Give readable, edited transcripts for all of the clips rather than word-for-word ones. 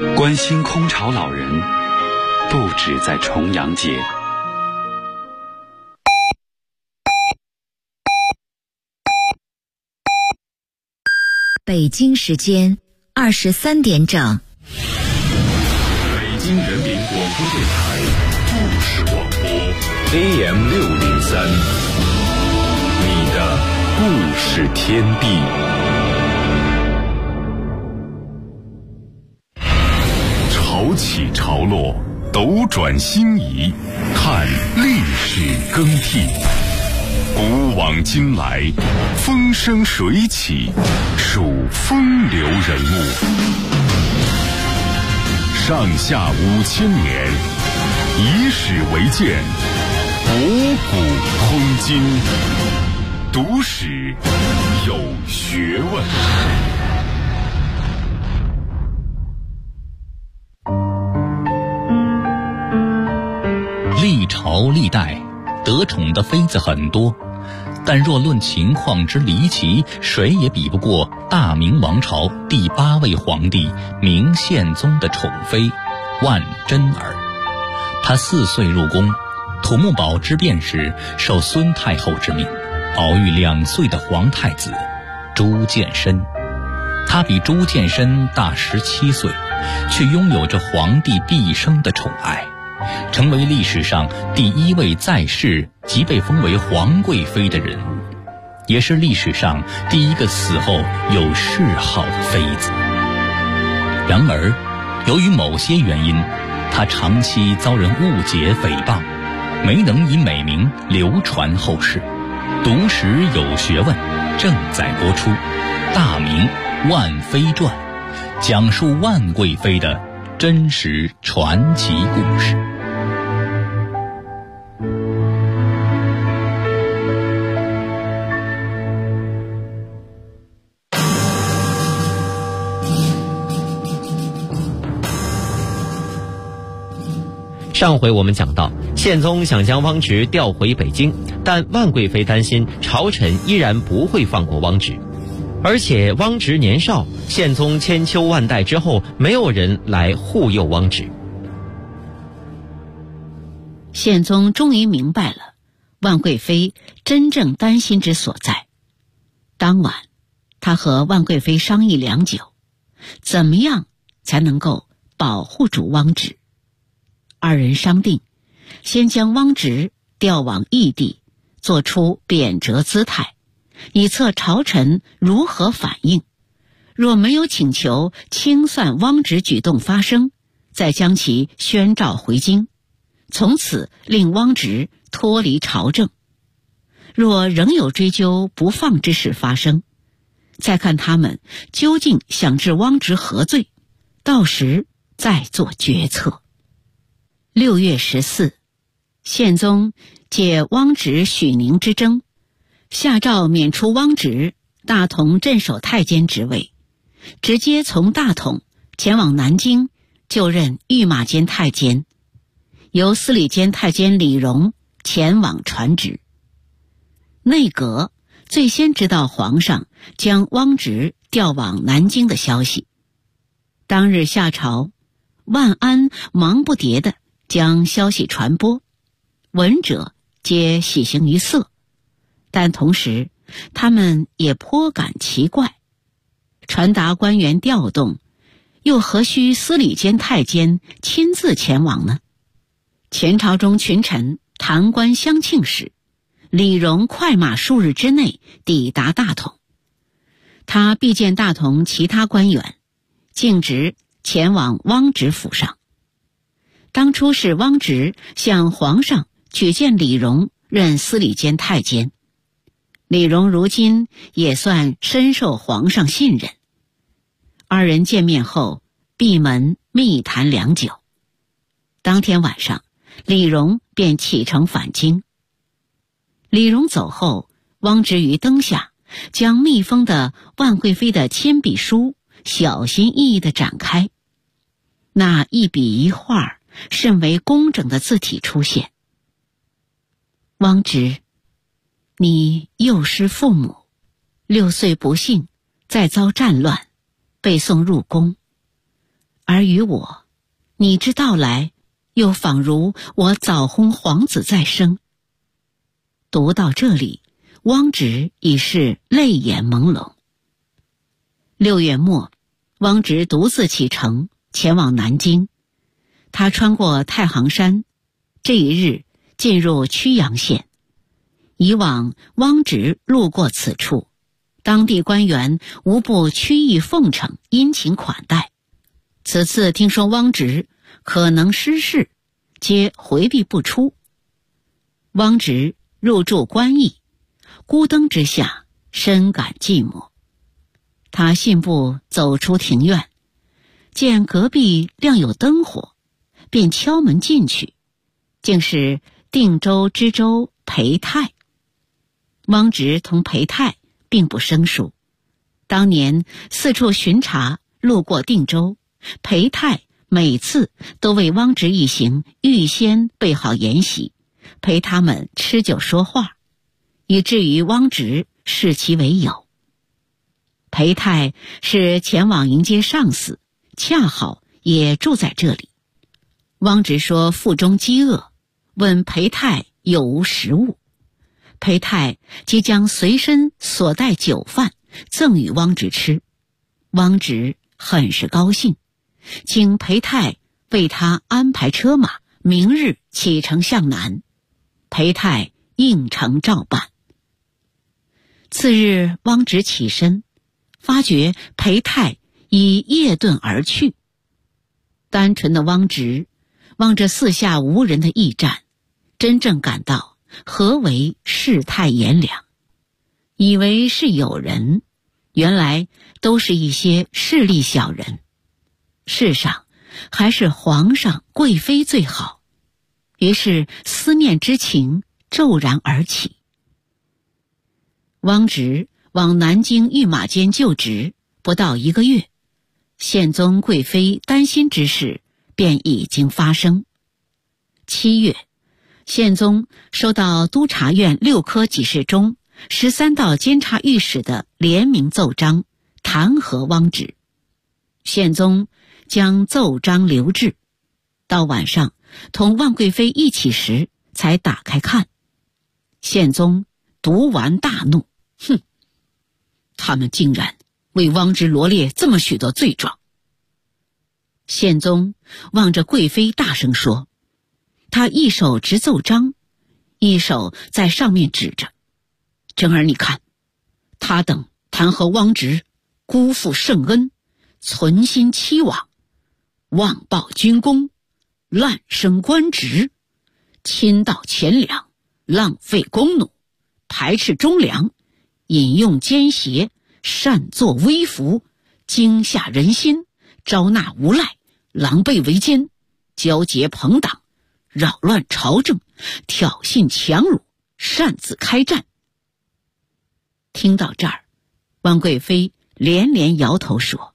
关心空巢老人，不止在重阳节。 北京时间23点整。 北京人民广播电台故事广播 AM603，你的故事天地。潮起潮落，斗转星移，看历史更替。古往今来，风生水起，数风流人物。上下5000年，以史为鉴，博古通今，读史有学问。 历朝历代得宠的妃子很多，但若论情况之离奇，谁也比不过大明王朝第8位皇帝明宪宗的宠妃万贞儿。她4岁入宫，土木堡之变时受孙太后之命，熬育2岁的皇太子朱见深。他比朱见深大17岁，却拥有着皇帝毕生的宠爱，成为历史上第1位在世即被封为皇贵妃的人物，也是历史上第1个死后有谥号的妃子。然而，由于某些原因，她长期遭人误解诽谤，没能以美名流传后世。读史有学问正在播出《大明万妃传》，讲述万贵妃的真实传奇故事。 上回我们讲到，宪宗想将汪直调回北京，但万贵妃担心朝臣依然不会放过汪直，而且汪直年少，宪宗千秋万代之后，没有人来护佑汪直。 宪宗终于明白了万贵妃真正担心之所在。当晚，他和万贵妃商议良久，怎么样才能够保护住汪直。二人商定，先将汪直调往异地，做出贬谪姿态，以测朝臣如何反应。若没有请求清算汪直举动发生，再将其宣召回京，从此令汪直脱离朝政。若仍有追究不放之事发生，再看他们究竟想置汪直何罪，到时再做决策。6月14，宪宗借汪直许宁之争，下诏免除汪直大同镇守太监职位，直接从大同前往南京就任御马监太监，由司礼监太监李荣前往传旨。内阁最先知道皇上将汪直调往南京的消息。当日下朝，万安忙不迭地将消息传播，闻者皆喜形于色，但同时他们也颇感奇怪，传达官员调动，又何须司礼监太监亲自前往呢？前朝中群臣弹冠相庆时，李荣快马数日之内抵达大同，他必见大同其他官员，径直前往汪直府上。当初是汪直向皇上举荐李荣任司礼监太监，李荣如今也算深受皇上信任。二人见面后闭门密谈良久。当天晚上，李荣便启程返京。李荣走后，汪直于灯下将密封的万贵妃的亲笔书小心翼翼地展开，那一笔一画甚为工整的字体出现。汪直，你幼失父母，6岁不幸，再遭战乱，被送入宫。 而于我，你之到来，又仿如我早薨皇子再生。读到这里，汪直已是泪眼朦胧。6月末，汪直独自启程前往南京。他穿过太行山，这一日进入曲阳县。以往汪直路过此处，当地官员无不曲意奉承，殷勤款待。此次听说汪直可能失事，皆回避不出。汪直入住官驿，孤灯之下，深感寂寞。他信步走出庭院，见隔壁亮有灯火，便敲门进去，竟是定州知州裴泰。汪直同裴泰并不生疏，当年四处巡查，路过定州，裴泰每次都为汪直一行预先备好筵席，陪他们吃酒说话，以至于汪直视其为友。裴泰是前往迎接上司，恰好也住在这里。汪直说腹中饥饿，问裴泰有无食物。裴泰即将随身所带酒饭赠与汪直吃。汪直很是高兴，请裴泰为他安排车马，明日启程向南。裴泰应承照办。次日，汪直起身，发觉裴泰已夜遁而去。单纯的汪直望着四下无人的驿站，真正感到何为世态炎凉。以为是有人，原来都是一些势利小人。世上还是皇上贵妃最好。于是思念之情骤然而起。汪直往南京御马监就职不到1个月，宪宗贵妃担心之事便已经发生。7月，宪宗收到督察院6科给事中13道监察御史的联名奏章，弹劾汪直。宪宗将奏章留置，到晚上同万贵妃一起时才打开看。宪宗读完大怒，他们竟然为汪直罗列这么许多罪状。宪宗望着贵妃大声说，他一手执奏章，一手在上面指着，珍儿你看，他等弹劾汪直辜负圣恩，存心欺罔，妄报军功，滥升官职，倾倒钱粮，浪费公奴，排斥忠良，引用奸邪，擅作威服，惊吓人心，招纳无赖，狼狈为奸，交结朋党，扰乱朝政，挑衅强辱，擅自开战。听到这儿，万贵妃连连摇头说，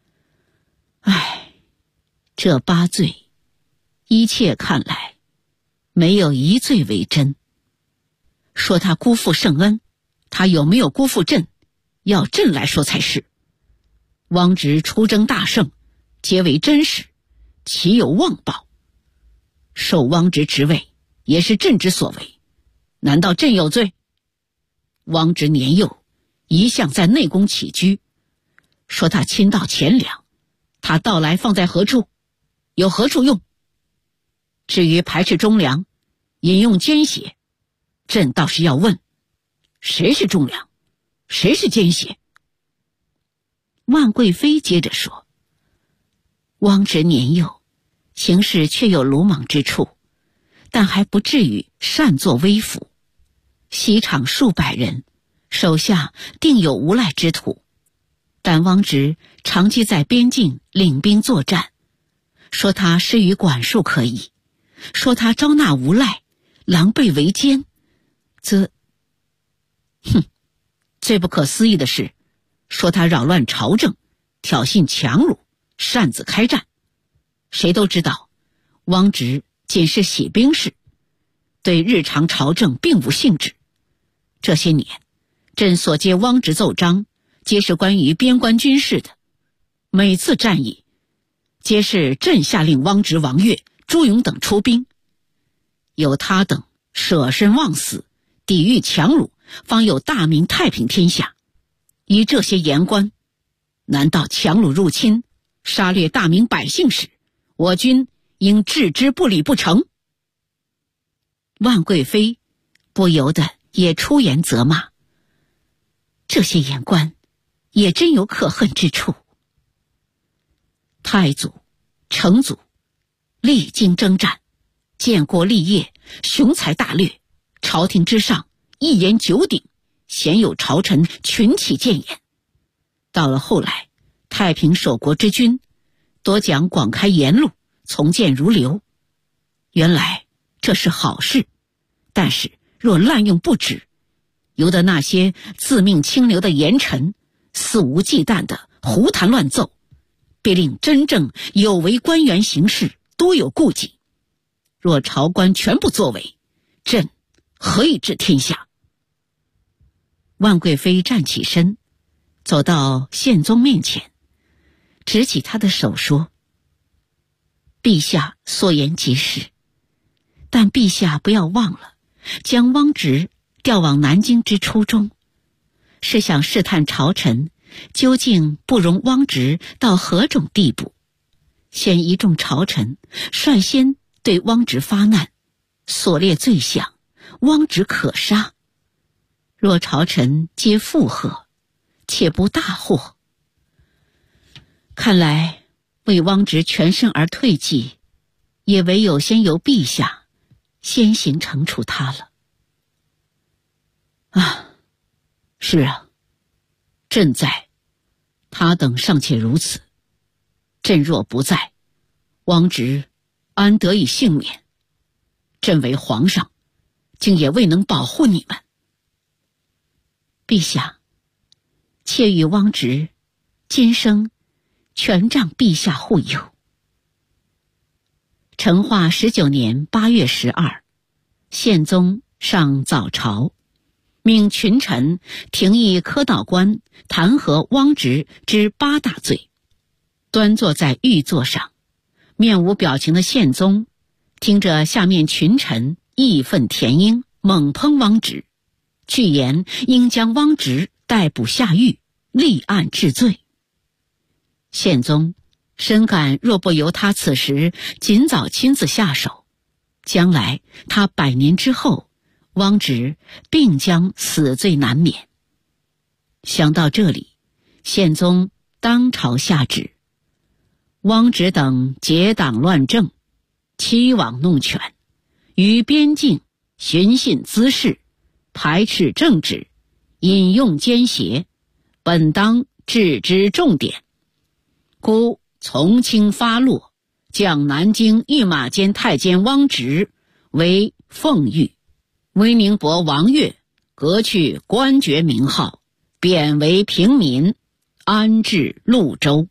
这8罪，一切看来没有一罪为真。说他辜负圣恩，他有没有辜负朕，要朕来说才是。汪直出征大胜，皆为真实，岂有妄报？受汪直职位也是朕之所为，难道朕有罪？汪直年幼，一向在内宫起居，说他倾倒钱粮，他到来放在何处？有何处用？至于排斥忠良，引用奸邪，朕倒是要问，谁是忠良，谁是奸邪？万贵妃接着说，汪直年幼，行事却有鲁莽之处，但还不至于擅作威服。席场数百人，手下定有无赖之徒，但汪直长期在边境领兵作战，说他失于管束可以，说他招纳无赖，狼狈为奸，则最不可思议的是，说他扰乱朝政，挑衅强辱，擅自开战。谁都知道，汪直仅是写兵士，对日常朝政并无兴致。这些年，朕所接汪直奏章，皆是关于边关军事的。每次战役， 皆是朕下令汪直、王悦、朱勇等出兵，有他等舍身忘死，抵御强虏，方有大明太平天下。依这些言官，难道强虏入侵，杀掠大明百姓时，我军应置之不理不成？万贵妃不由得也出言责骂，这些言官也真有可恨之处。太祖、成祖历经征战，建国立业，雄才大略，朝廷之上一言九鼎，鲜有朝臣群起谏言。到了后来，太平守国之君多讲广开言路，从谏如流，原来这是好事，但是若滥用不止，由得那些自命清流的言臣肆无忌惮地胡谈乱奏，必令真正有为官员行事多有顾忌。若朝官全部作为，朕何以治天下？万贵妃站起身，走到宪宗面前，执起他的手说：陛下所言极是，但陛下不要忘了将汪直调往南京之初衷，是想试探朝臣究竟不容汪直到何种地步。现一众朝臣率先对汪直发难，所列罪项，汪直可杀。若朝臣皆附和，且不大祸。看来为汪直全身而退计，也唯有先由陛下先行惩处他了。是啊，朕在，他等尚且如此，朕若不在，汪直安得以幸免？朕为皇上，竟也未能保护你们。陛下，妾与汪直今生全仗陛下护佑。成化19年8月12，宪宗上早朝，命群臣廷议科导官弹劾汪直之8大罪。端坐在御座上，面无表情的宪宗听着下面群臣义愤填膺，猛抨汪直，具言应将汪直逮捕下狱，立案治罪。宪宗深感若不由他此时尽早亲自下手，将来他100年之后，汪直并将死罪难免。想到这里，宪宗当朝下旨，汪直等结党乱政，欺罔弄权，于边境寻衅滋事，排斥政治，引用奸邪，本当治之重点。故从轻发落，将南京御马监太监汪直为奉御，威宁伯王悦革去官爵名号，贬为平民，安置潞州。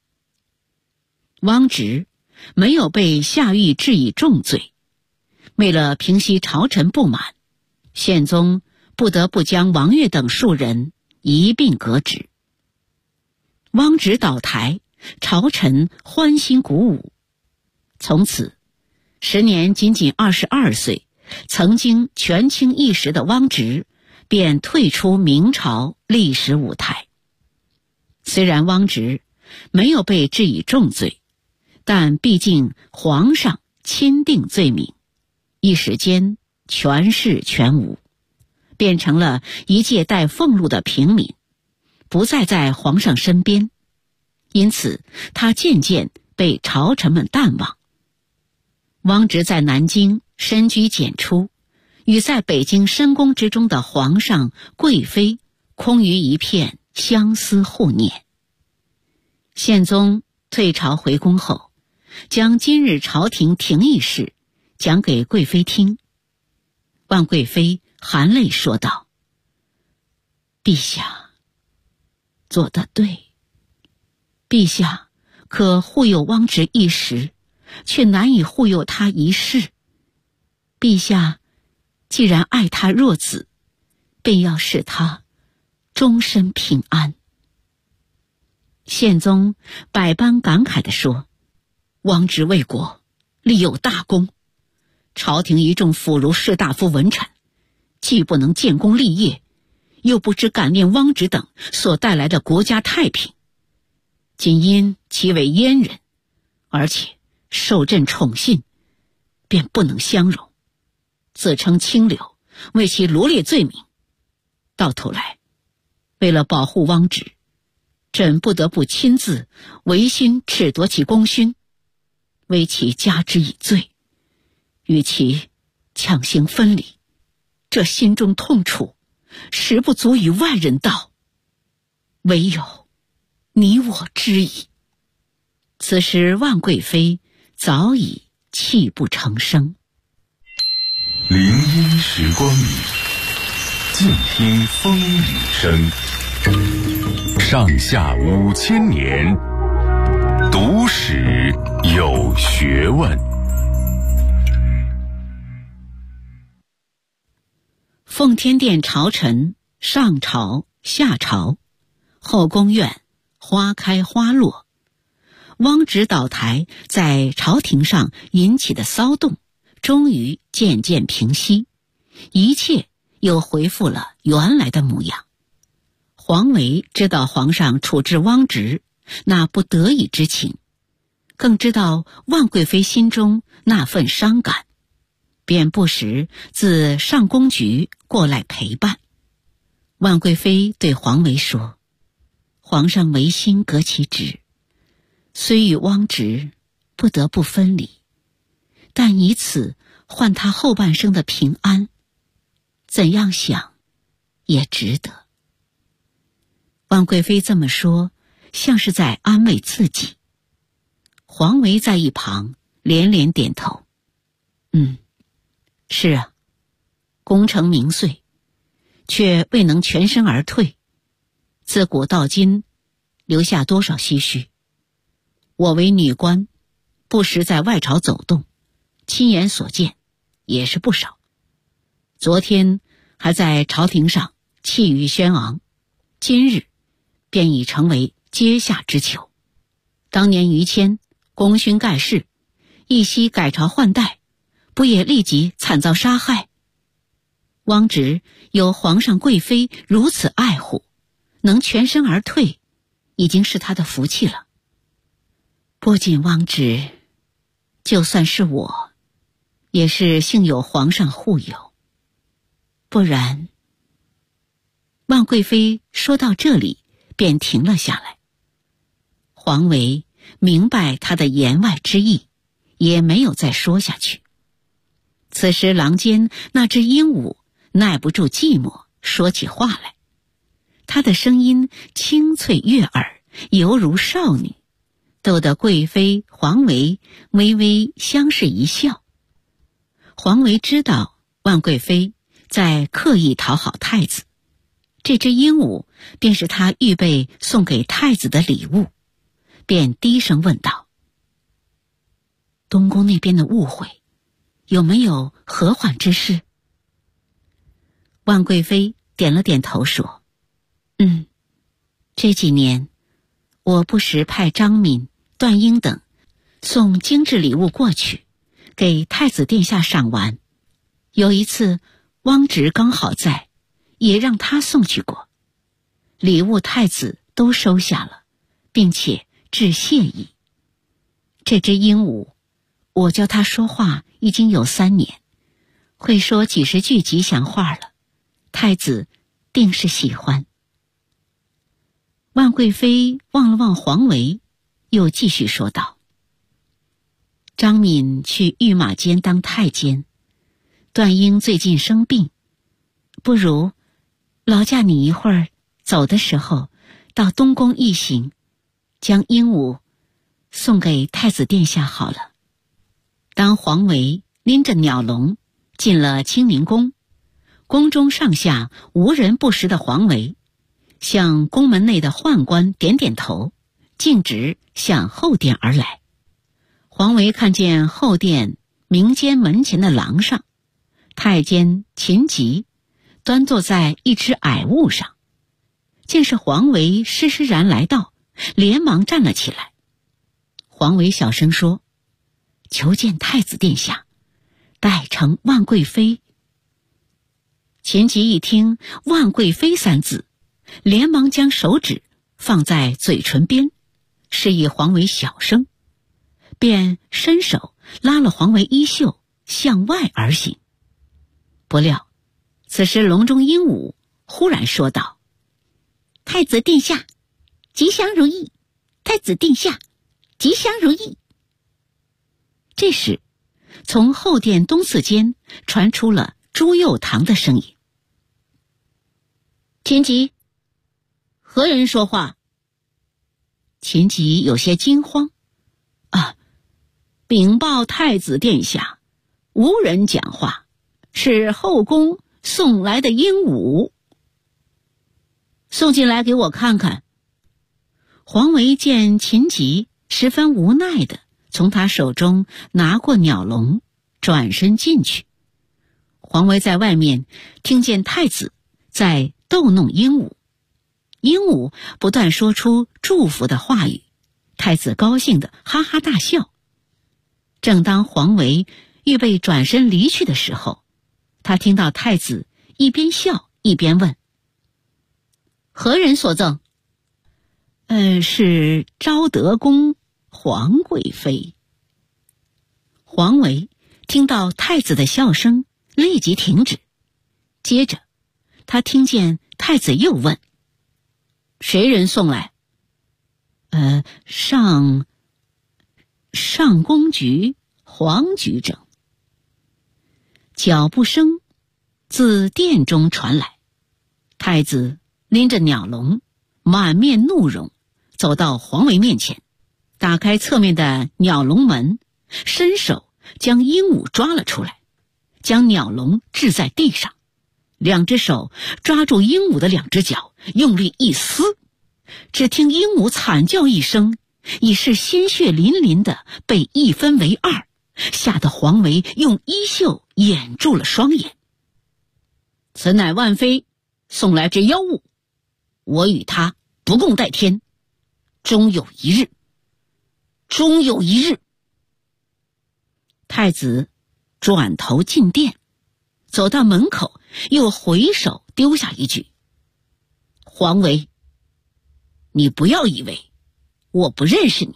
汪直没有被下狱治以重罪，为了平息朝臣不满，宪宗不得不将王悦等数人一并革职。汪直倒台，朝臣欢欣鼓舞。从此，时年仅仅22岁，曾经权倾一时的汪直便退出明朝历史舞台。虽然汪直没有被治以重罪，但毕竟皇上钦定罪名，一时间权势全无，变成了一介带俸禄的平民，不再在皇上身边，因此他渐渐被朝臣们淡忘。汪直在南京深居简出，与在北京深宫之中的皇上贵妃空余一片相思互念。宪宗退朝回宫后，将今日朝廷廷议事讲给贵妃听。万贵妃含泪说道：陛下做得对，陛下可护佑汪直一时，却难以护佑他一世。陛下既然爱他若子，便要使他终身平安。宪宗百般感慨地说： 汪直为国，立有大功，朝廷一众妇孺士大夫文臣，既不能建功立业，又不知感念汪直等所带来的国家太平，仅因其为阉人，而且受朕宠信，便不能相容，自称清流，为其罗列罪名。到头来，为了保护汪直，朕不得不亲自违心褫夺其功勋，为其加之以罪，与其强行分离。这心中痛楚，实不足与外人道，唯有你我知矣。此时万贵妃早已泣不成声。 林荫时光里，静听风雨声。上下5000年，读史有学问。 奉天殿朝臣上朝下朝，后宫院花开花落。汪直倒台在朝廷上引起的骚动终于渐渐平息，一切又恢复了原来的模样。黄维知道皇上处置汪直那不得已之情，更知道万贵妃心中那份伤感，便不时自上宫局过来陪伴。万贵妃对黄维说，皇上违心革其职，虽与汪直不得不分离，但以此换他后半生的平安，怎样想也值得。万贵妃这么说，像是在安慰自己。黄维在一旁连连点头，是啊，功成名遂，却未能全身而退，自古到今留下多少唏嘘。我为女官，不时在外朝走动，亲眼所见也是不少。昨天还在朝廷上气宇轩昂，今日便已成为阶下之囚。当年于谦功勋盖世，一夕改朝换代，不也立即惨遭杀害？汪直有皇上贵妃如此爱护，能全身而退，已经是他的福气了。不仅汪直，就算是我，也是幸有皇上护佑，不然……万贵妃说到这里便停了下来。黄维明白他的言外之意，也没有再说下去。此时廊间那只鹦鹉耐不住寂寞，说起话来，他的声音清脆悦耳，犹如少女，逗得贵妃黄维微微相视一笑。黄维知道万贵妃在刻意讨好太子，这只鹦鹉便是他预备送给太子的礼物，便低声问道：东宫那边的误会，有没有和缓之事？万贵妃点了点头说：这几年我不时派张敏、段英等送精致礼物过去，给太子殿下赏玩。有一次汪直刚好在，也让他送去过，礼物太子都收下了，并且致谢意。这只鹦鹉，我教它说话已经有3年，会说几十句吉祥话了，太子定是喜欢。万贵妃望了望黄维，又继续说道：张敏去御马监当太监，段英最近生病，不如劳驾你一会儿走的时候到东宫一行，将鹦鹉送给太子殿下好了。当黄维拎着鸟笼进了清宁宫，宫中上下无人不识的黄维向宫门内的宦官点点头，径直向后殿而来。黄维看见后殿明间门前的廊上，太监秦吉端坐在一只矮物上，见是黄维施施然来到，连忙站了起来。黄维小声说： 求见太子殿下，代承万贵妃。秦吉一听万贵妃三字，连忙将手指放在嘴唇边，示意黄维小声，便伸手拉了黄维衣袖向外而行。不料此时笼中鹦鹉忽然说道：太子殿下吉祥如意，太子殿下吉祥如意。这时从后殿东次间传出了朱佑堂的声音：秦吉，何人说话？秦吉有些惊慌：禀报太子殿下，无人讲话，是后宫送来的鹦鹉。送进来给我看看。黄维见秦吉十分无奈的从他手中拿过鸟笼，转身进去。黄维在外面听见太子在逗弄鹦鹉，鹦鹉不断说出祝福的话语，太子高兴的哈哈大笑。正当黄维预备转身离去的时候，他听到太子一边笑一边问：何人所赠？是昭德宫皇贵妃。黄维听到太子的笑声，立即停止。接着他听见太子又问：谁人送来？上宫局黄局整。脚步声自殿中传来，太子拎着鸟笼，满面怒容，走到黄维面前，打开侧面的鸟笼门，伸手将鹦鹉抓了出来，将鸟笼掷在地上，两只手抓住鹦鹉的两只脚，用力一撕，只听鹦鹉惨叫一声，已是鲜血淋淋的被一分为二，吓得黄维用衣袖掩住了双眼。此乃万妃送来之妖物，我与他不共戴天，终有一日，终有一日。太子转头进殿，走到门口，又回首丢下一句：黄维，你不要以为我不认识你。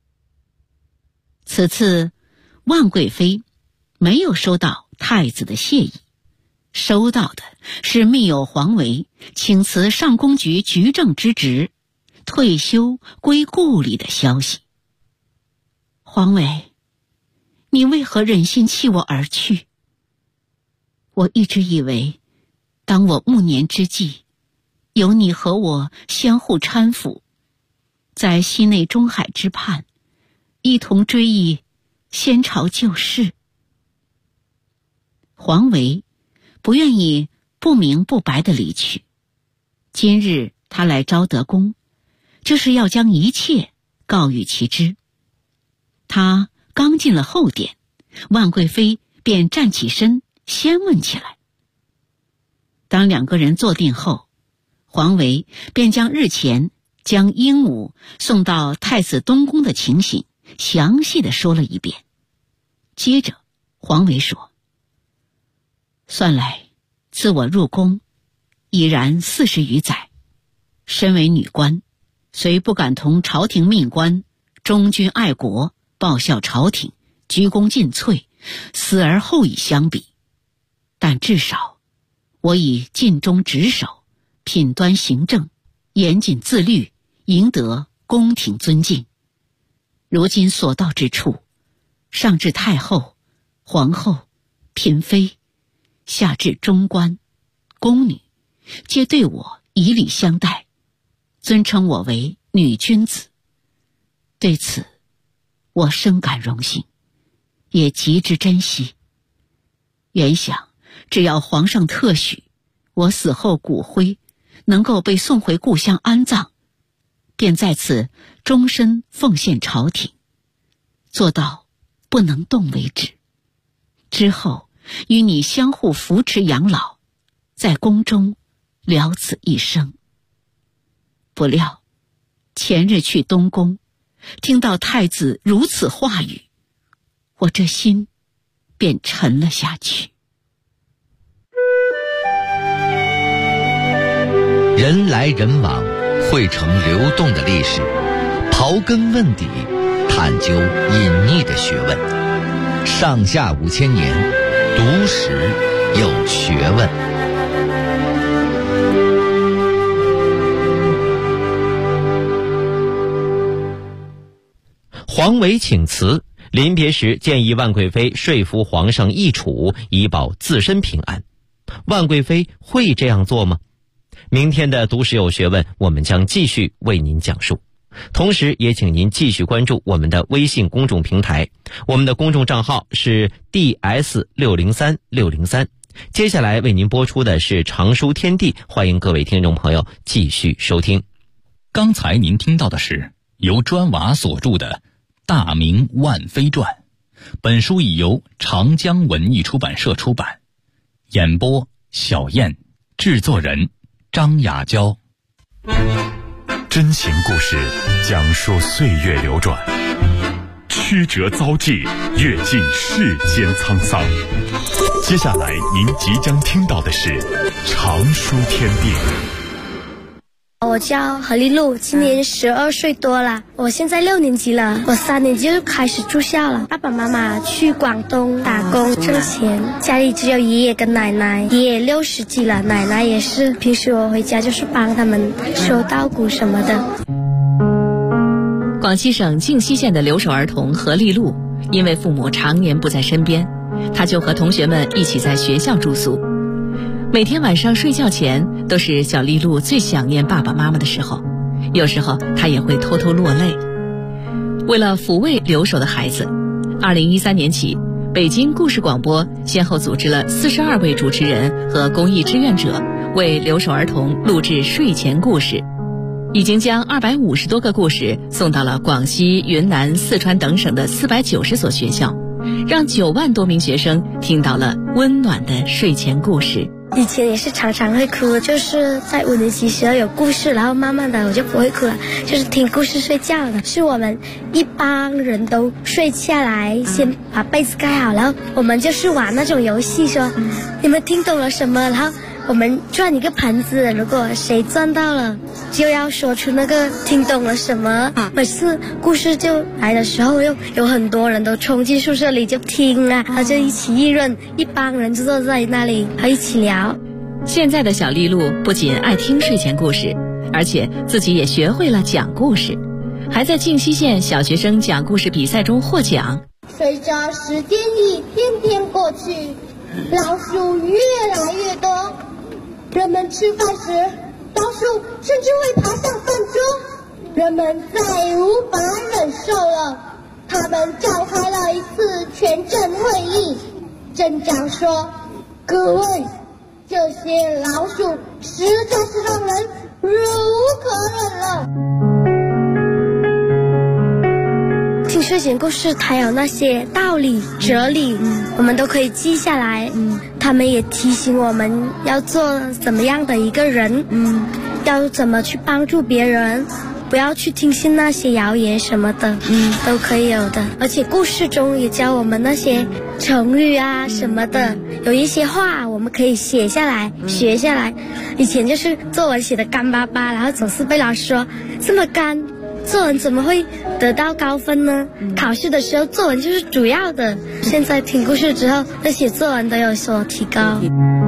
此次万贵妃没有收到太子的谢意，收到的是密友黄维请辞上宫局局正之职，退休归故里的消息。黄维，你为何忍心弃我而去？我一直以为，当我暮年之际，有你和我相互搀扶，在西内中海之畔，一同追忆先朝旧事。黄维不愿意不明不白地离去，今日他来昭德宫，就是要将一切告与其知。他刚进了后殿，万贵妃便站起身先问起来。当两个人坐定后，黄维便将日前将鹦鹉送到太子东宫的情形详细地说了一遍。接着黄维说：算来自我入宫已然40余载，身为女官，虽不敢同朝廷命官忠君爱国、报效朝廷、鞠躬尽瘁、死而后已相比，但至少我已尽忠职守，品端行政，严谨自律，赢得宫廷尊敬。如今所到之处，上至太后、皇后、嫔妃，下至中官、宫女，皆对我以礼相待，尊称我为女君子。对此我深感荣幸，也极之珍惜。原想只要皇上特许，我死后骨灰能够被送回故乡安葬，便在此终身奉献朝廷，做到不能动为止。之后与你相互扶持养老，在宫中了此一生。不料前日去东宫，听到太子如此话语， 我这心便沉了下去。 人来人往，汇成流动的历史，刨根问底，探究隐秘的学问。上下5000年，读史有学问。 皇维请辞，临别时建议万贵妃说服皇上议处，以保自身平安。万贵妃会这样做吗？明天的读史有学问，我们将继续为您讲述。同时也请您继续关注我们的微信公众平台，我们的公众账号是 DS603603。接下来为您播出的是常书天地，欢迎各位听众朋友继续收听。 刚才您听到的是由砖瓦所著的《大明万妃传》，本书已由长江文艺出版社出版。演播小燕，制作人张雅娇。 真情故事讲述岁月流转，曲折遭际，阅尽世间沧桑。接下来您即将听到的是常书天地。 我叫何丽露，今年12岁多了，我现在6年级了，我3年级就开始住校了。爸爸妈妈去广东打工挣钱，家里只有爷爷跟奶奶，爷爷60几了，奶奶也是，平时我回家就是帮他们收稻谷什么的。 广西省靖西县的留守儿童何丽露，因为父母常年不在身边，她就和同学们一起在学校住宿。每天晚上睡觉前，都是小丽露最想念爸爸妈妈的时候，有时候她也会偷偷落泪。为了抚慰留守的孩子，2013年起，北京故事广播先后组织了42位主持人和公益志愿者，为留守儿童录制睡前故事，已经将250多个故事送到了广西、云南、四川等省的490所学校，让9万多名学生听到了温暖的睡前故事。 以前也是常常会哭，就是在5年级时候有故事，然后慢慢的我就不会哭了，就是听故事睡觉了。是我们一帮人都睡下来，先把被子盖好，然后我们就是玩那种游戏，说你们听懂了什么，然后我们转一个盘子，如果谁转到了就要说出那个听懂了什么。每次故事就来的时候，又有很多人都冲进宿舍里就听啊，然后就一起议论，一帮人就坐在那里然后一起聊。 现在的小丽露不仅爱听睡前故事，而且自己也学会了讲故事，还在靖西县小学生讲故事比赛中获奖。 随着时间一天天过去，老鼠越来越多，人们吃饭时，老鼠甚至会爬上饭桌，人们再无法忍受了，他们召开了一次全镇会议。镇长说：“各位，这些老鼠实在是让人忍无可忍了。” 听睡前故事，它有那些道理、哲理，我们都可以记下来。他们也提醒我们要做怎么样的一个人，要怎么去帮助别人，不要去听信那些谣言什么的，都可以有的。而且故事中也教我们那些成语啊什么的，有一些话我们可以写下来、学下来。以前就是作文写的干巴巴，然后总是被老师说这么干，作文怎么会得到高分呢？考试的时候作文就是主要的。现在听故事之后，那写作文都有所提高。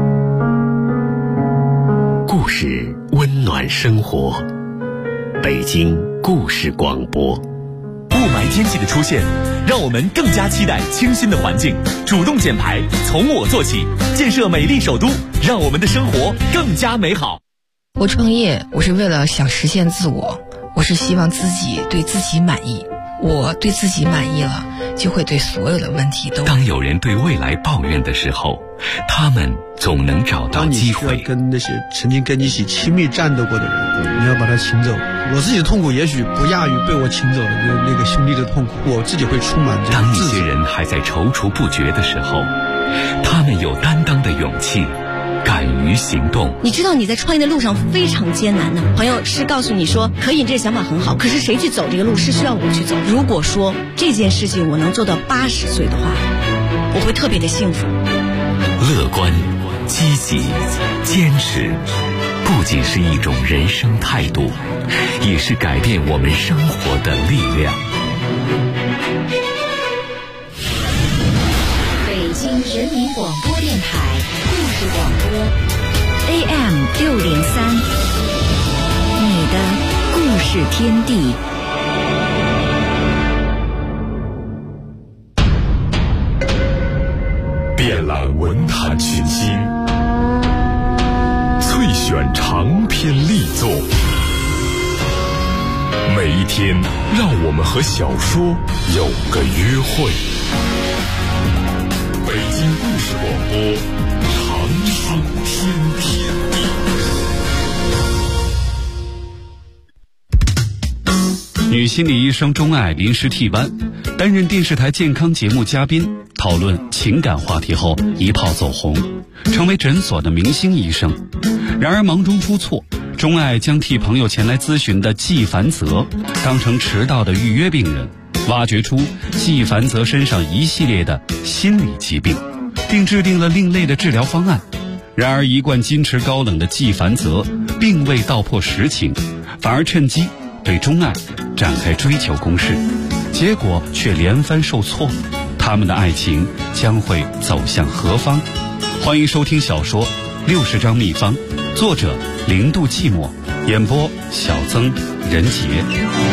故事温暖生活，北京故事广播。 雾霾天气的出现，让我们更加期待清新的环境，主动减排，从我做起，建设美丽首都，让我们的生活更加美好。 我创业，我是为了想实现自我，我是希望自己对自己满意，我对自己满意了，就会对所有的问题都。 当有人对未来抱怨的时候，他们总能找到机会。 当你需要跟那些曾经跟你一起亲密战斗过的人，你要把他请走。我自己的痛苦也许不亚于被我请走的那个兄弟的痛苦，我自己会充满这种自责。 当一些人还在踌躇不决的时候，他们有担当的勇气， 敢于行动。 你知道你在创业的路上非常艰难的，朋友是告诉你说可以，这个想法很好，可是谁去走这个路是需要我去走。如果说这件事情我能做到80岁的话，我会特别的幸福。 乐观、积极、坚持，不仅是一种人生态度，也是改变我们生活的力量。 北京人民广播电台故事广播 AM603，你的故事天地。 遍览文坛群星，萃选长篇力作，每一天让我们和小说有个约会。北京故事广播，长寿天地。 女心理医生钟爱临时替班，担任电视台健康节目嘉宾，讨论情感话题后一炮走红，成为诊所的明星医生。然而忙中出错，钟爱将替朋友前来咨询的纪凡泽当成迟到的预约病人，挖掘出纪凡泽身上一系列的心理疾病，并制定了另类的治疗方案。然而一贯矜持高冷的纪凡泽并未道破实情，反而趁机对钟爱展开追求攻势，结果却连番受挫。他们的爱情将会走向何方？欢迎收听小说《60张秘方》，作者0度寂寞，演播小曾、任杰。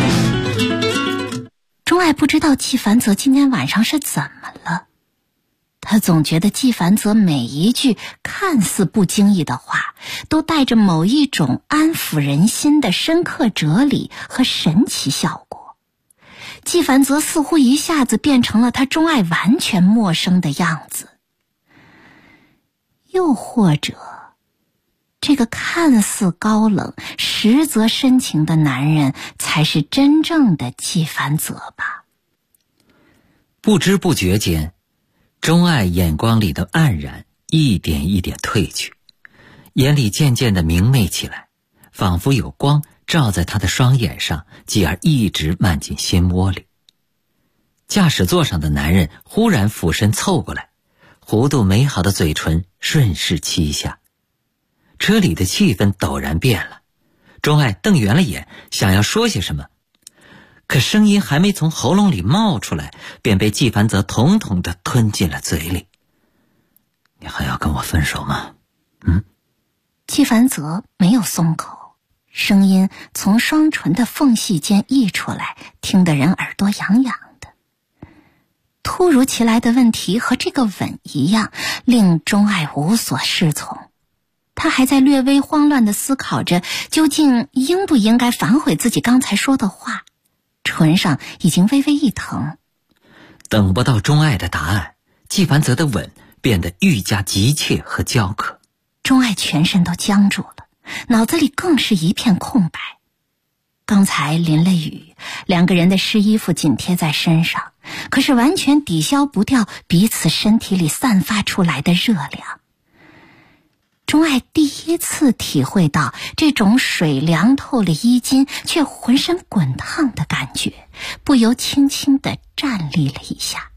钟爱不知道纪凡泽今天晚上是怎么了，他总觉得纪凡泽每一句看似不经意的话，都带着某一种安抚人心的深刻哲理和神奇效果。纪凡泽似乎一下子变成了他钟爱完全陌生的样子。又或者，这个看似高冷实则深情的男人才是真正的纪凡泽吧。 不知不觉间，钟爱眼光里的黯然一点一点褪去，眼里渐渐地明媚起来，仿佛有光照在他的双眼上，继而一直漫进心窝里。驾驶座上的男人忽然俯身凑过来，弧度美好的嘴唇顺势欺下，车里的气氛陡然变了。钟爱瞪圆了眼，想要说些什么，可声音还没从喉咙里冒出来，便被纪凡泽统统地吞进了嘴里。你还要跟我分手吗？ 纪凡泽没有松口，声音从双唇的缝隙间溢出来，听得人耳朵痒痒的。突如其来的问题和这个吻一样，令钟爱无所适从。他还在略微慌乱地思考着，究竟应不应该反悔自己刚才说的话，唇上已经微微一疼。 等不到钟爱的答案，纪凡泽的吻变得愈加急切和焦渴。 钟爱全身都僵住了，脑子里更是一片空白。刚才淋了雨，两个人的湿衣服紧贴在身上，可是完全抵消不掉彼此身体里散发出来的热量。钟爱第一次体会到这种水凉透了衣襟却浑身滚烫的感觉，不由轻轻地站立了一下。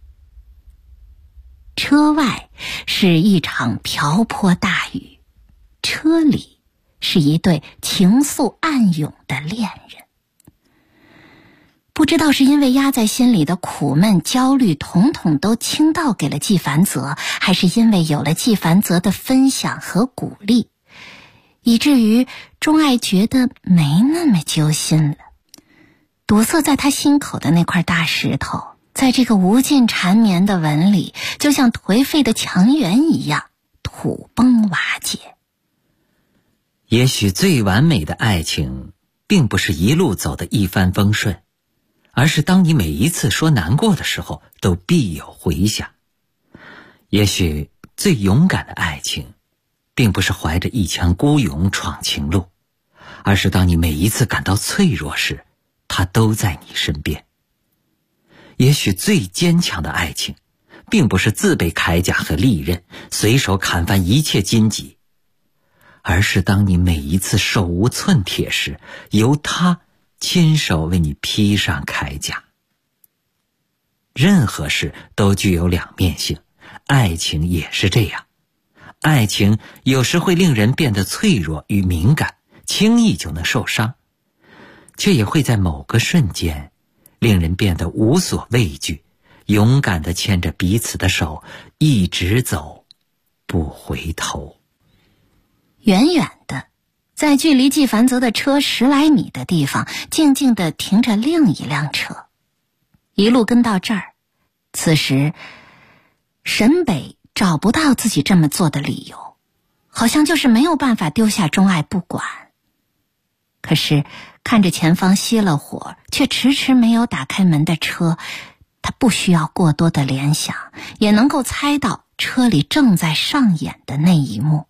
车外是一场瓢泼大雨，车里是一对情愫暗涌的恋人。不知道是因为压在心里的苦闷焦虑统统都倾倒给了纪凡泽，还是因为有了纪凡泽的分享和鼓励，以至于钟爱觉得没那么揪心了。堵塞在他心口的那块大石头，在这个无尽缠绵的吻里，就像颓废的墙垣一样土崩瓦解。 也许最完美的爱情并不是一路走得一帆风顺，而是当你每一次说难过的时候都必有回响。也许最勇敢的爱情并不是怀着一腔孤勇闯情路，而是当你每一次感到脆弱时，他都在你身边。也许最坚强的爱情并不是自备铠甲和利刃，随手砍翻一切荆棘， 而是当你每一次手无寸铁时，由他亲手为你披上铠甲。任何事都具有两面性，爱情也是这样。爱情有时会令人变得脆弱与敏感，轻易就能受伤，却也会在某个瞬间令人变得无所畏惧，勇敢地牵着彼此的手，一直走，不回头。 远远的，在距离纪梵泽的车10来米的地方，静静地停着另一辆车。一路跟到这儿，此时沈北找不到自己这么做的理由，好像就是没有办法丢下钟爱不管。可是看着前方熄了火却迟迟没有打开门的车，他不需要过多的联想，也能够猜到车里正在上演的那一幕。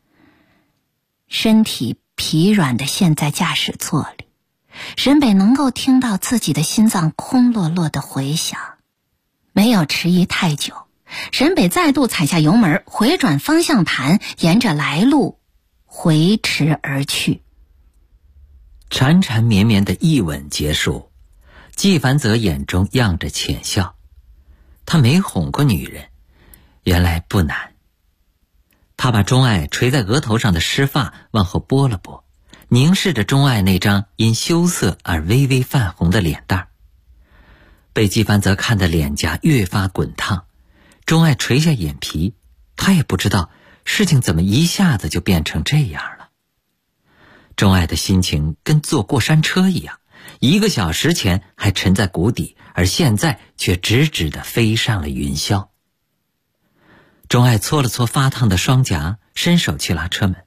身体疲软地陷在驾驶座里，沈北能够听到自己的心脏空落落的回响。没有迟疑太久，沈北再度踩下油门，回转方向盘，沿着来路回驰而去。 缠缠绵绵的一吻结束，纪梵泽眼中漾着浅笑。他没哄过女人，原来不难。他把钟爱垂在额头上的湿发往后拨了拨，凝视着钟爱那张因羞涩而微微泛红的脸蛋。被纪梵泽看得脸颊越发滚烫，钟爱垂下眼皮，他也不知道事情怎么一下子就变成这样了。钟爱的心情跟坐过山车一样，1个小时前还沉在谷底，而现在却直直地飞上了云霄。钟爱搓了搓发烫的双颊，伸手去拉车门。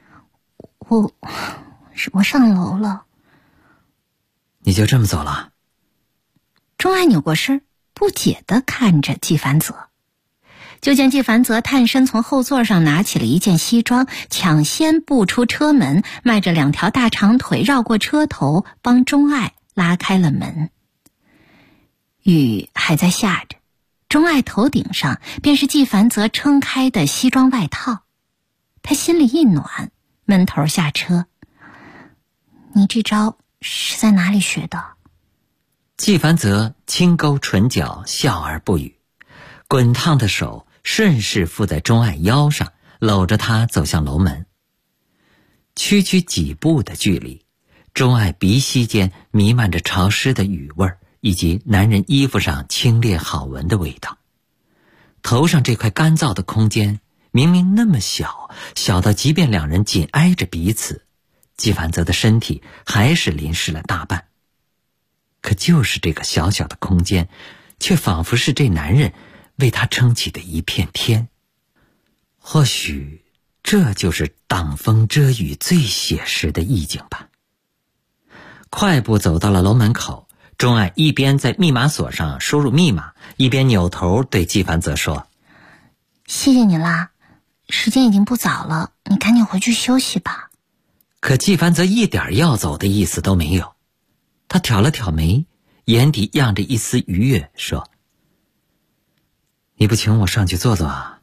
我上楼了。 你就这么走了？ 钟爱扭过身，不解地看着纪梵泽。就见纪梵泽探身从后座上拿起了一件西装，抢先步出车门，迈着2条大长腿绕过车头，帮钟爱拉开了门。雨还在下着，钟爱头顶上便是纪梵泽撑开的西装外套。他心里一暖，闷头下车。你这招是在哪里学的？ 纪梵泽轻勾唇角，笑而不语，滚烫的手顺势附在钟爱腰上，搂着她走向楼门。区区几步的距离，钟爱鼻息间弥漫着潮湿的雨味，以及男人衣服上清冽好闻的味道。头上这块干燥的空间明明那么小，小到即便两人紧挨着彼此，纪梵泽的身体还是淋湿了大半。可就是这个小小的空间，却仿佛是这男人为他撑起的一片天。或许这就是挡风遮雨最写实的意境吧。快步走到了楼门口，钟爱一边在密码锁上输入密码，一边扭头对纪梵泽说： 谢谢你啦，时间已经不早了，你赶紧回去休息吧。 可纪梵泽一点要走的意思都没有，他挑了挑眉，眼底漾着一丝愉悦，说：你不请我上去坐坐啊？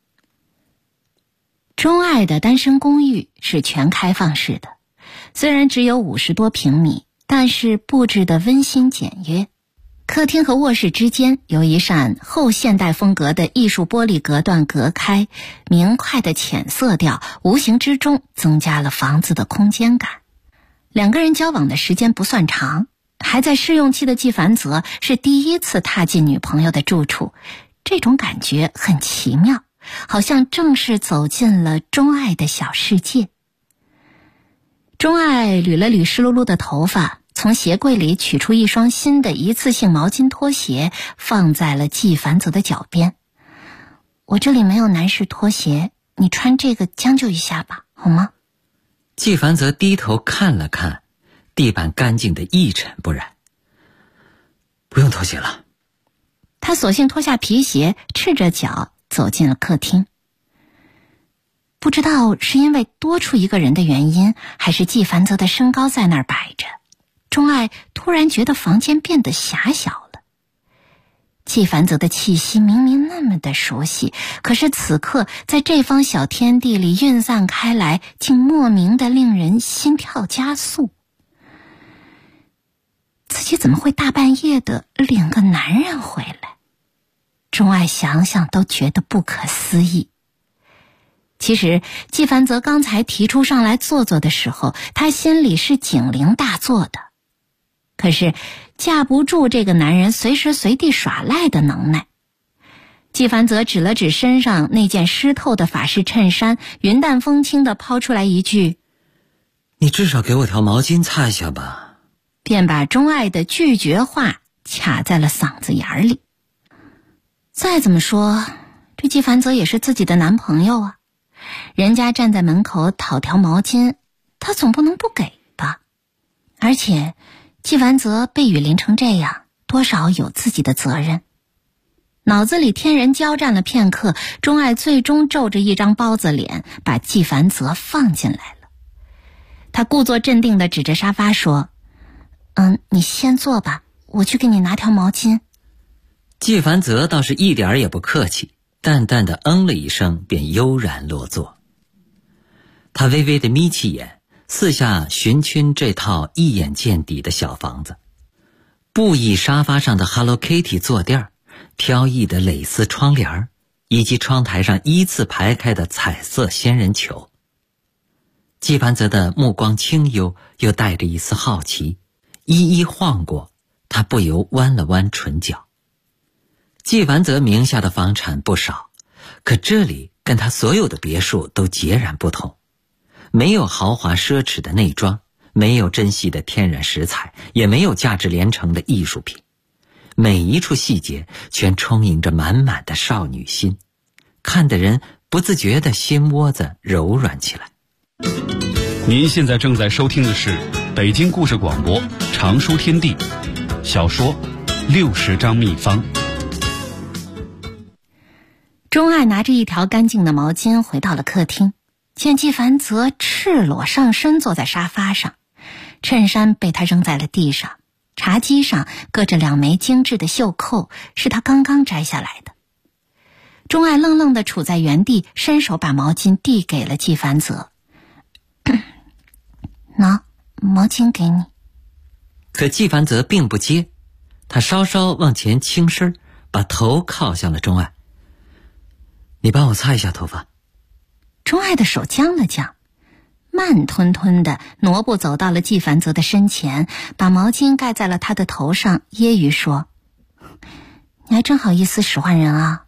钟爱的单身公寓是全开放式的，虽然只有50多平米，但是布置得温馨简约。客厅和卧室之间由一扇后现代风格的艺术玻璃隔断隔开，明快的浅色调无形之中增加了房子的空间感。2个人交往的时间不算长，还在试用期的纪梵泽是第一次踏进女朋友的住处，这种感觉很奇妙，好像正式走进了钟爱的小世界。钟爱捋了捋湿漉漉的头发，从鞋柜里取出一双新的一次性毛巾拖鞋，放在了纪梵泽的脚边。我这里没有男士拖鞋，你穿这个将就一下吧，好吗？ 纪梵泽低头看了看，地板干净的一尘不染。不用拖鞋了。 他索性脱下皮鞋，赤着脚走进了客厅。不知道是因为多出一个人的原因，还是纪梵泽的身高在那儿摆着，钟爱突然觉得房间变得狭小了。 纪凡泽的气息明明那么的熟悉，可是此刻在这方小天地里晕散开来，竟莫名的令人心跳加速。自己怎么会大半夜的领个男人回来？钟爱想想都觉得不可思议。其实纪凡泽刚才提出上来坐坐的时候，他心里是警铃大作的。可是架不住这个男人随时随地耍赖的能耐。纪凡泽指了指身上那件湿透的法式衬衫，云淡风轻地抛出来一句： 你至少给我条毛巾擦一下吧。 便把钟爱的拒绝话卡在了嗓子眼里。再怎么说，这纪凡泽也是自己的男朋友啊，人家站在门口讨条毛巾，他总不能不给吧。而且纪凡泽被雨淋成这样，多少有自己的责任。脑子里天人交战了片刻，钟爱最终皱着一张包子脸，把纪凡泽放进来了。他故作镇定地指着沙发说：你先坐吧，我去给你拿条毛巾。 纪凡泽倒是一点也不客气，淡淡的了一声，便悠然落座。他微微地眯起眼，四下寻寻这套一眼见底的小房子，布艺沙发上的 Hello Kitty 坐垫，飘逸的蕾丝窗帘，以及窗台上依次排开的彩色仙人球。纪凡泽的目光清幽，又带着一丝好奇，一一晃过，他不由弯了弯唇角。纪凡泽名下的房产不少，可这里跟他所有的别墅都截然不同。没有豪华奢侈的内装，没有珍惜的天然食材，也没有价值连城的艺术品，每一处细节全充盈着满满的少女心，看得人不自觉的心窝子柔软起来。 您现在正在收听的是北京故事广播常书天地小说60张秘方。 钟爱拿着一条干净的毛巾回到了客厅，见纪凡泽赤裸上身坐在沙发上，衬衫被他扔在了地上，茶几上搁着2枚精致的袖扣，是他刚刚摘下来的。钟爱愣愣地杵在原地，伸手把毛巾递给了纪凡泽。喏，毛巾给你。 可纪凡泽并不接，他稍稍往前倾身，把头靠向了钟爱。你帮我擦一下头发。 钟爱的手僵了僵，慢吞吞地挪步走到了纪凡泽的身前，把毛巾盖在了他的头上，揶揄说：你还真好意思使唤人啊。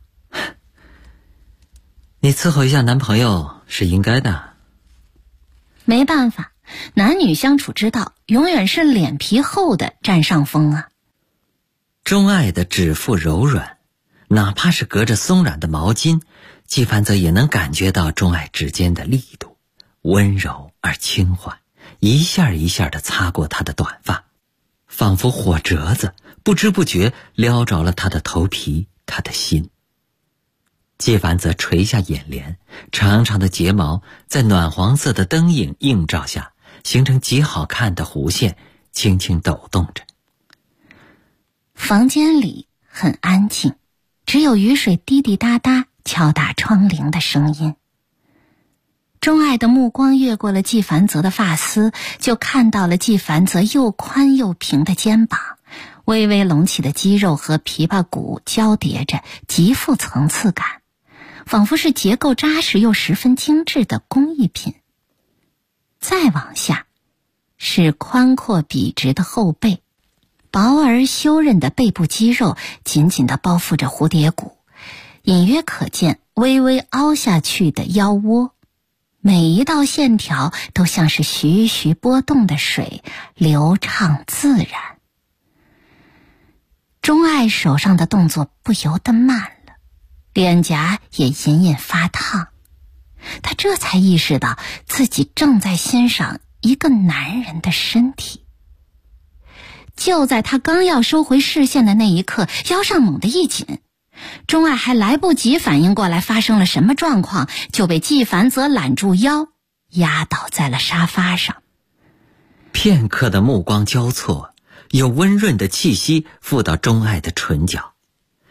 你伺候一下男朋友是应该的。 没办法，男女相处之道永远是脸皮厚的占上风啊。 钟爱的指腹柔软，哪怕是隔着松软的毛巾，纪凡泽也能感觉到钟爱指尖的力度，温柔而轻缓，一下一下地擦过她的短发，仿佛火折子，不知不觉撩着了她的头皮，她的心。纪凡泽垂下眼帘，长长的睫毛在暖黄色的灯影映照下，形成极好看的弧线，轻轻抖动着。 房间里很安静，只有雨水滴滴答答敲打窗棂的声音。钟爱的目光越过了纪凡泽的发丝，就看到了纪凡泽又宽又平的肩膀，微微隆起的肌肉和琵琶骨交叠着，极富层次感，仿佛是结构扎实又十分精致的工艺品。再往下是宽阔笔直的后背，薄而修韧的背部肌肉紧紧地包覆着蝴蝶骨，隐约可见微微凹下去的腰窝，每一道线条都像是徐徐波动的水，流畅自然。钟爱手上的动作不由得慢了，脸颊也隐隐发烫。他这才意识到自己正在欣赏一个男人的身体。就在他刚要收回视线的那一刻，腰上猛地一紧，钟爱还来不及反应过来发生了什么状况，就被纪凡泽揽住腰，压倒在了沙发上。 片刻的目光交错，有温润的气息附到钟爱的唇角，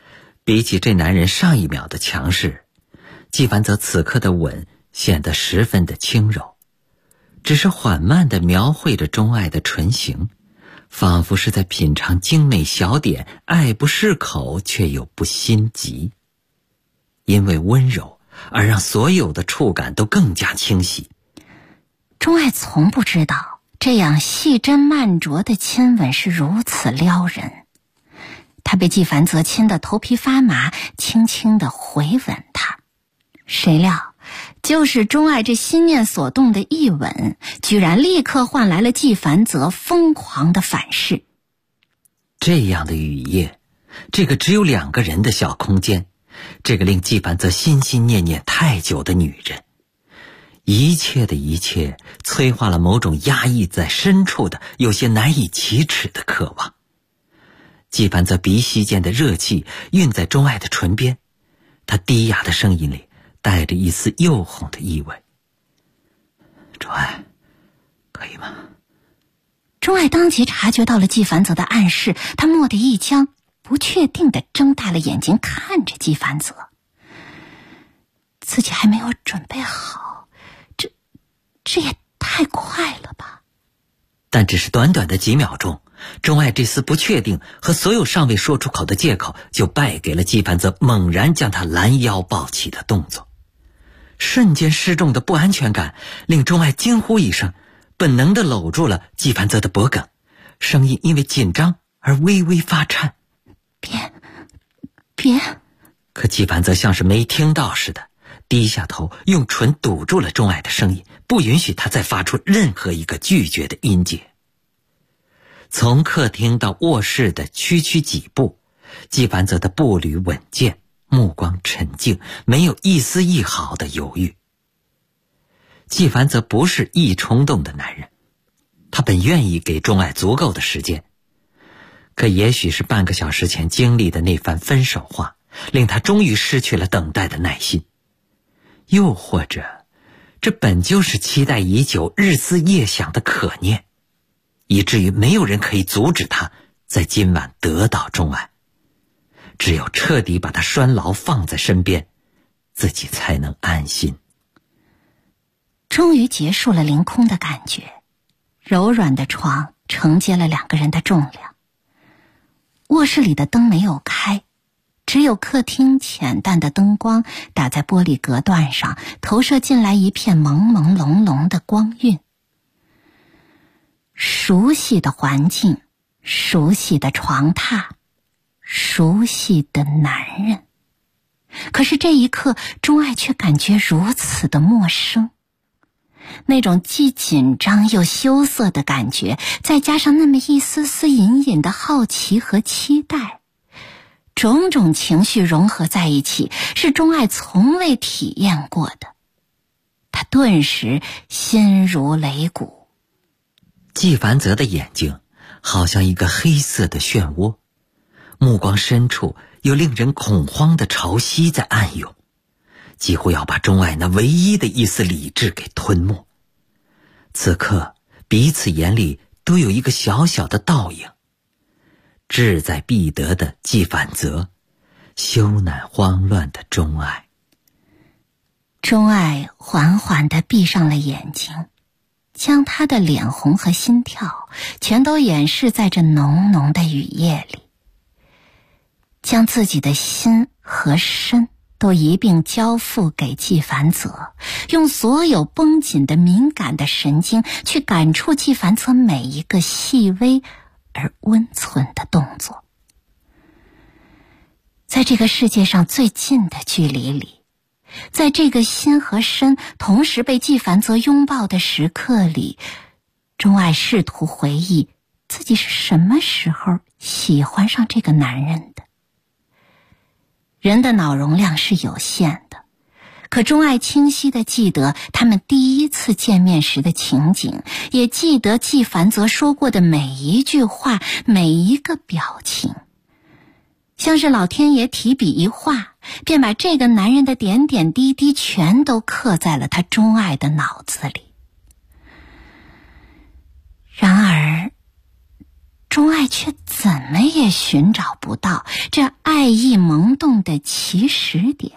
比起这男人上一秒的强势，纪梵泽此刻的吻显得十分的轻柔，只是缓慢地描绘着钟爱的唇形，仿佛是在品尝精美小点，爱不释口却又不心急。因为温柔而让所有的触感都更加清晰。 钟爱从不知道这样细斟慢酌的亲吻是如此撩人。他被纪梵泽亲得头皮发麻，轻轻地回吻他。谁料就是钟爱这心念所动的一吻，居然立刻换来了纪梵泽疯狂的反噬。 这样的雨夜，这个只有2个人的小空间，这个令纪梵泽心心念念太久的女人，一切的一切催化了某种压抑在深处的有些难以启齿的渴望。纪梵泽鼻息间的热气晕在钟爱的唇边，他低哑的声音里带着一丝诱哄的意味。钟爱，可以吗？ 钟爱当即察觉到了纪梵泽的暗示，他蓦地一僵，不确定地睁大了眼睛看着纪梵泽。自己还没有准备好，这也太快了吧。 但只是短短的几秒钟，钟爱这丝不确定和所有尚未说出口的借口就败给了纪梵泽猛然将他拦腰抱起的动作。瞬间失重的不安全感令钟爱惊呼一声，本能地搂住了纪梵泽的脖颈，声音因为紧张而微微发颤。别！可纪梵泽像是没听到似的，低下头用唇堵住了钟爱的声音，不允许他再发出任何一个拒绝的音节。从客厅到卧室的区几步，纪梵泽的步履稳健，目光沉静，没有一丝一毫的犹豫。纪梵泽不是易冲动的男人，他本愿意给钟爱足够的时间，可也许是半个小时前经历的那番分手话，令他终于失去了等待的耐心。又或者，这本就是期待已久、日思夜想的可念，以至于没有人可以阻止他在今晚得到钟爱。只有彻底把他拴牢放在身边，自己才能安心。 终于结束了凌空的感觉，柔软的床承接了2个人的重量。卧室里的灯没有开，只有客厅浅淡的灯光打在玻璃隔断上，投射进来一片朦朦胧胧的光晕。熟悉的环境，熟悉的床榻，熟悉的男人。可是这一刻，钟爱却感觉如此的陌生。那种既紧张又羞涩的感觉，再加上那么一丝丝隐隐的好奇和期待，种种情绪融合在一起，是钟爱从未体验过的。他顿时心如擂鼓。 纪梵泽的眼睛好像一个黑色的漩涡，目光深处有令人恐慌的潮汐在暗涌，几乎要把钟爱那唯一的一丝理智给吞没。此刻彼此眼里都有一个小小的倒影，志在必得的纪梵泽，羞赧慌乱的钟爱。 钟爱缓缓地闭上了眼睛，将他的脸红和心跳全都掩饰在这浓浓的雨夜里，将自己的心和身都一并交付给纪梵泽，用所有绷紧的敏感的神经去感触纪梵泽每一个细微而温存的动作。在这个世界上最近的距离里，在这个心和身同时被纪梵泽拥抱的时刻里，钟爱试图回忆自己是什么时候喜欢上这个男人的。人的脑容量是有限的，可钟爱清晰地记得他们第一次见面时的情景，也记得纪梵泽说过的每一句话，每一个表情，像是老天爷提笔一画，便把这个男人的点点滴滴全都刻在了他钟爱的脑子里。然而钟爱却怎么也寻找不到这爱意萌动的起始点。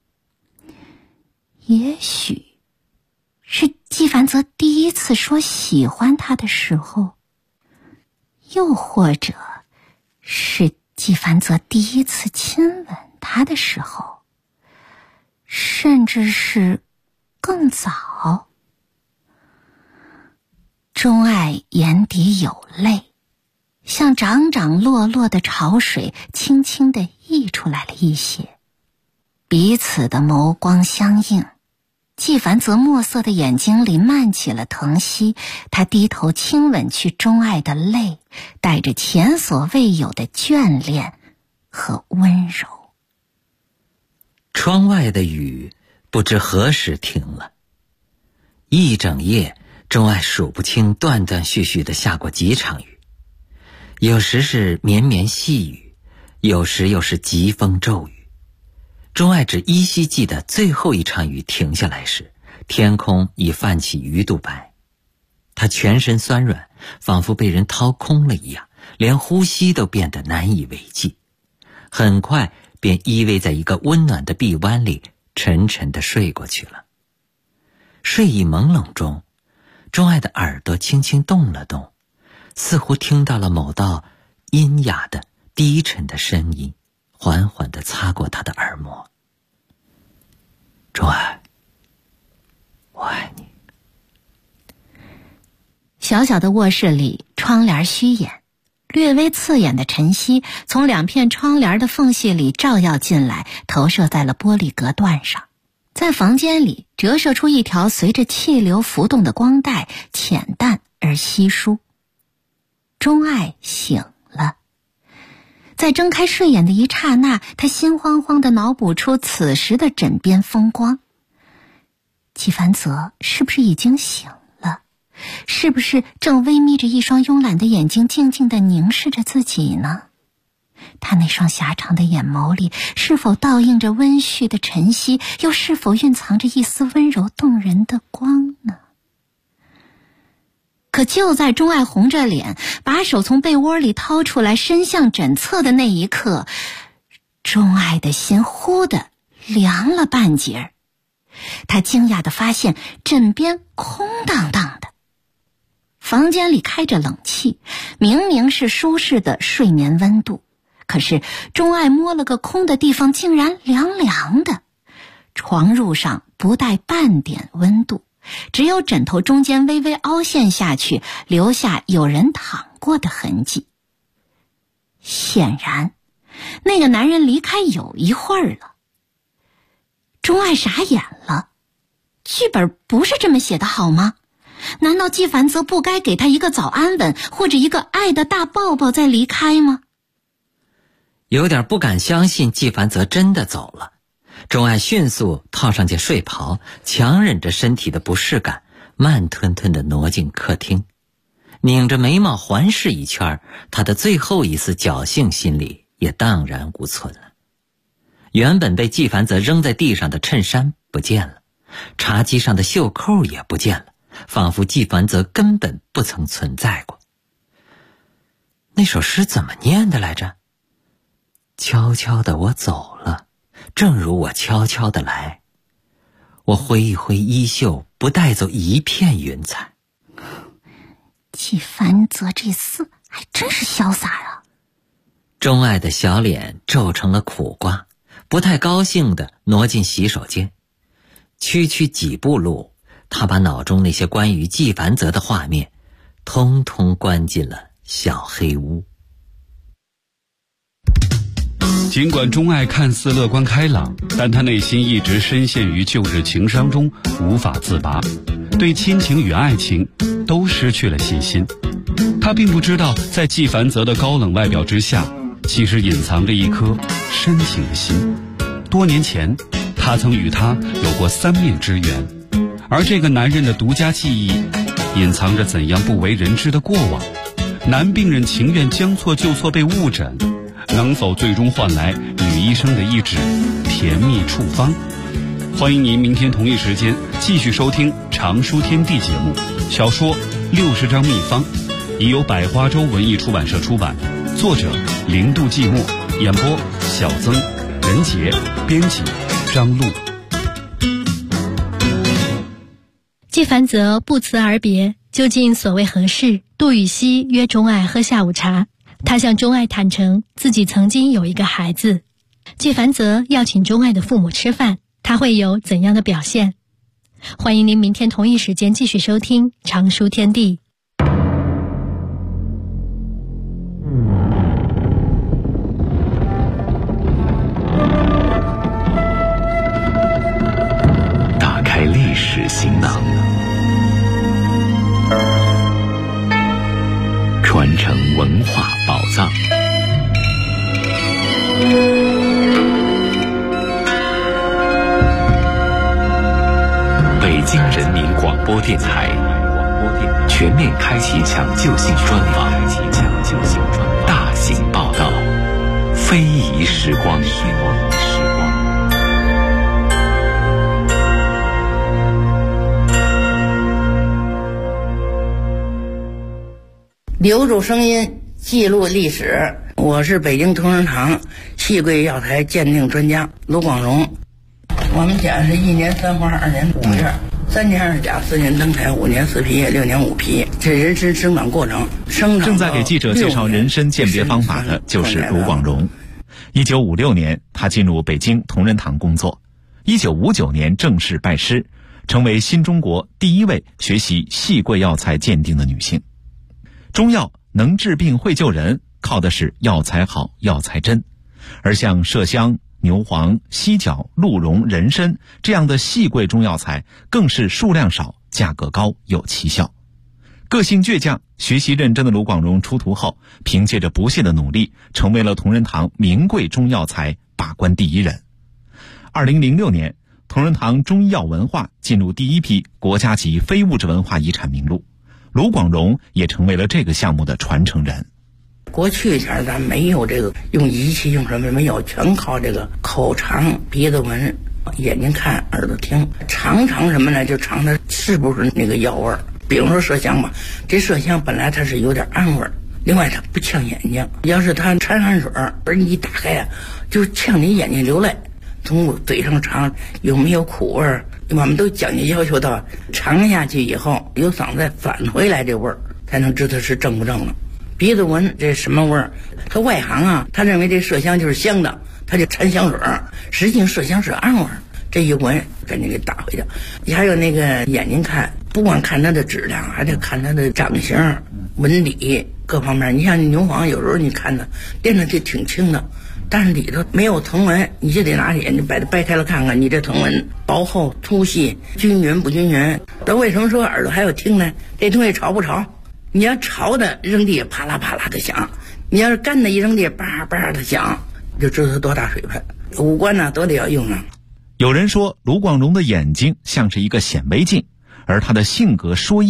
也许是纪梵泽第一次说喜欢他的时候，又或者是纪梵泽第一次亲吻他的时候，甚至是更早。钟爱眼底有泪，像涨涨落落的潮水轻轻地溢出来了一些。彼此的眸光相映，纪梵泽墨色的眼睛里漫起了疼惜，他低头亲吻去钟爱的泪，带着前所未有的眷恋和温柔。 窗外的雨不知何时停了，一整夜钟爱数不清断断续续地下过几场雨，有时是绵绵细雨，有时又是疾风骤雨。钟爱只依稀记得最后一场雨停下来时，天空已泛起鱼肚白。他全身酸软，仿佛被人掏空了一样，连呼吸都变得难以为继。很快便依偎在一个温暖的臂弯里，沉沉地睡过去了。睡意朦胧中，钟爱的耳朵轻轻动了动，似乎听到了某道阴哑的低沉的声音，缓缓地擦过他的耳膜。钟爱，我爱你。 小小的卧室里，窗帘虚掩，略微刺眼的晨曦从两片窗帘的缝隙里照耀进来，投射在了玻璃隔断上，在房间里折射出一条随着气流浮动的光带，浅淡而稀疏。钟爱醒了，在睁开睡眼的一刹那，他心慌慌地脑补出此时的枕边风光。纪梵泽是不是已经醒了？是不是正微眯着一双慵懒的眼睛，静静地凝视着自己呢？他那双狭长的眼眸里，是否倒映着温煦的晨曦，又是否蕴藏着一丝温柔动人的光呢？可就在钟爱红着脸把手从被窝里掏出来伸向枕侧的那一刻，钟爱的心忽地凉了半截儿。他惊讶地发现枕边空荡荡的，房间里开着冷气，明明是舒适的睡眠温度，可是钟爱摸了个空的地方竟然凉凉的，床褥上不带半点温度，只有枕头中间微微凹陷下去，留下有人躺过的痕迹。显然那个男人离开有一会儿了。钟爱傻眼了，剧本不是这么写的好吗？难道纪梵泽不该给他一个早安吻，或者一个爱的大抱抱再离开吗？ 有点不敢相信纪梵泽真的走了，钟爱迅速套上件睡袍，强忍着身体的不适感，慢吞吞地挪进客厅，拧着眉毛环视一圈，他的最后一丝侥幸心理也荡然无存了。原本被纪梵泽扔在地上的衬衫不见了，茶几上的袖扣也不见了，仿佛纪梵泽根本不曾存在过。那首诗怎么念的来着？悄悄的我走了，正如我悄悄的来，我挥一挥衣袖，不带走一片云彩。 纪梵泽这厮还真是潇洒啊！ 钟爱的小脸皱成了苦瓜，不太高兴地挪进洗手间。区区几步路，他把脑中那些关于纪梵泽的画面通通关进了小黑屋。 尽管钟爱看似乐观开朗，但他内心一直深陷于旧日情伤中无法自拔，对亲情与爱情都失去了信心。他并不知道，在纪梵泽的高冷外表之下，其实隐藏着一颗深情的心。多年前，他曾与他有过3面之缘，而这个男人的独家记忆，隐藏着怎样不为人知的过往。男病人情愿将错就错被误诊，能否最终换来女医生的一纸甜蜜处方？欢迎您明天同一时间继续收听《常书天地》节目，小说《60张秘方》， 已由百花洲文艺出版社出版，作者零度寂寞，演播小曾、任杰，编辑张璐。 季凡泽不辞而别，究竟所谓何事？杜禹锡约钟爱喝下午茶，他向钟爱坦诚自己曾经有一个孩子。季凡泽要请钟爱的父母吃饭，他会有怎样的表现？欢迎您明天同一时间继续收听《常书天地》。 打开历史行囊，传承文化宝藏。北京人民广播电台全面开启抢救性专访，大型报道，非遗时光。 留住声音，记录历史。我是北京同仁堂细桂药材鉴定专家卢广荣。我们家是1年3花2年5叶，3年2甲4年登台5年4皮叶6年5皮，这人参生长过程。 正在给记者介绍人参鉴别方法的就是卢广荣。1956年，他进入北京同仁堂工作。1959年正式拜师，成为新中国第一位学习细桂药材鉴定的女性。中药能治病会救人，靠的是药材好药材真，而像麝香、牛黄、犀角、鹿茸、人参这样的细桂中药材更是数量少，价格高，有奇效。个性倔强、学习认真的卢广荣出徒后，凭借着不懈的努力，成为了同仁堂名贵中药材把关第一人。2006年，同仁堂中医药文化进入第一批国家级非物质文化遗产名录，卢广荣也成为了这个项目的传承人。 过去前咱没有这个用仪器用什么没有，全靠这个口尝、鼻子闻、眼睛看、耳朵听，尝什么呢？就尝它是不是那个药味儿。比如说麝香吧，这麝香本来它是有点暗味儿，另外它不呛眼睛，要是它掺汗水而你一打开呀，就呛你眼睛流泪。从嘴上尝有没有苦味儿，我们都讲究要求到尝下去以后有嗓子返回来这味儿，才能知道是正不正了。鼻子闻这什么味儿？他外行啊，他认为这麝香就是香的，他就掺香水，实际上麝香是暗味儿。这一闻赶紧给打回去。你还有那个眼睛看，不光看它的质量，还得看它的长形、纹理各方面。你像牛黄，有时候你看它垫的就挺轻的，但是里头没有藤纹，你就得拿眼睛把它掰开了看看，你这藤纹薄厚、粗细、均匀不均匀。那为什么说耳朵还有听呢？这东西潮不潮？你要潮的扔地啪啦啪啦的响，你要是干的一扔地叭叭的响，就知道它多大水分。五官呢都得要用上。 有人说卢广荣的眼睛像是一个显微镜，而他的性格说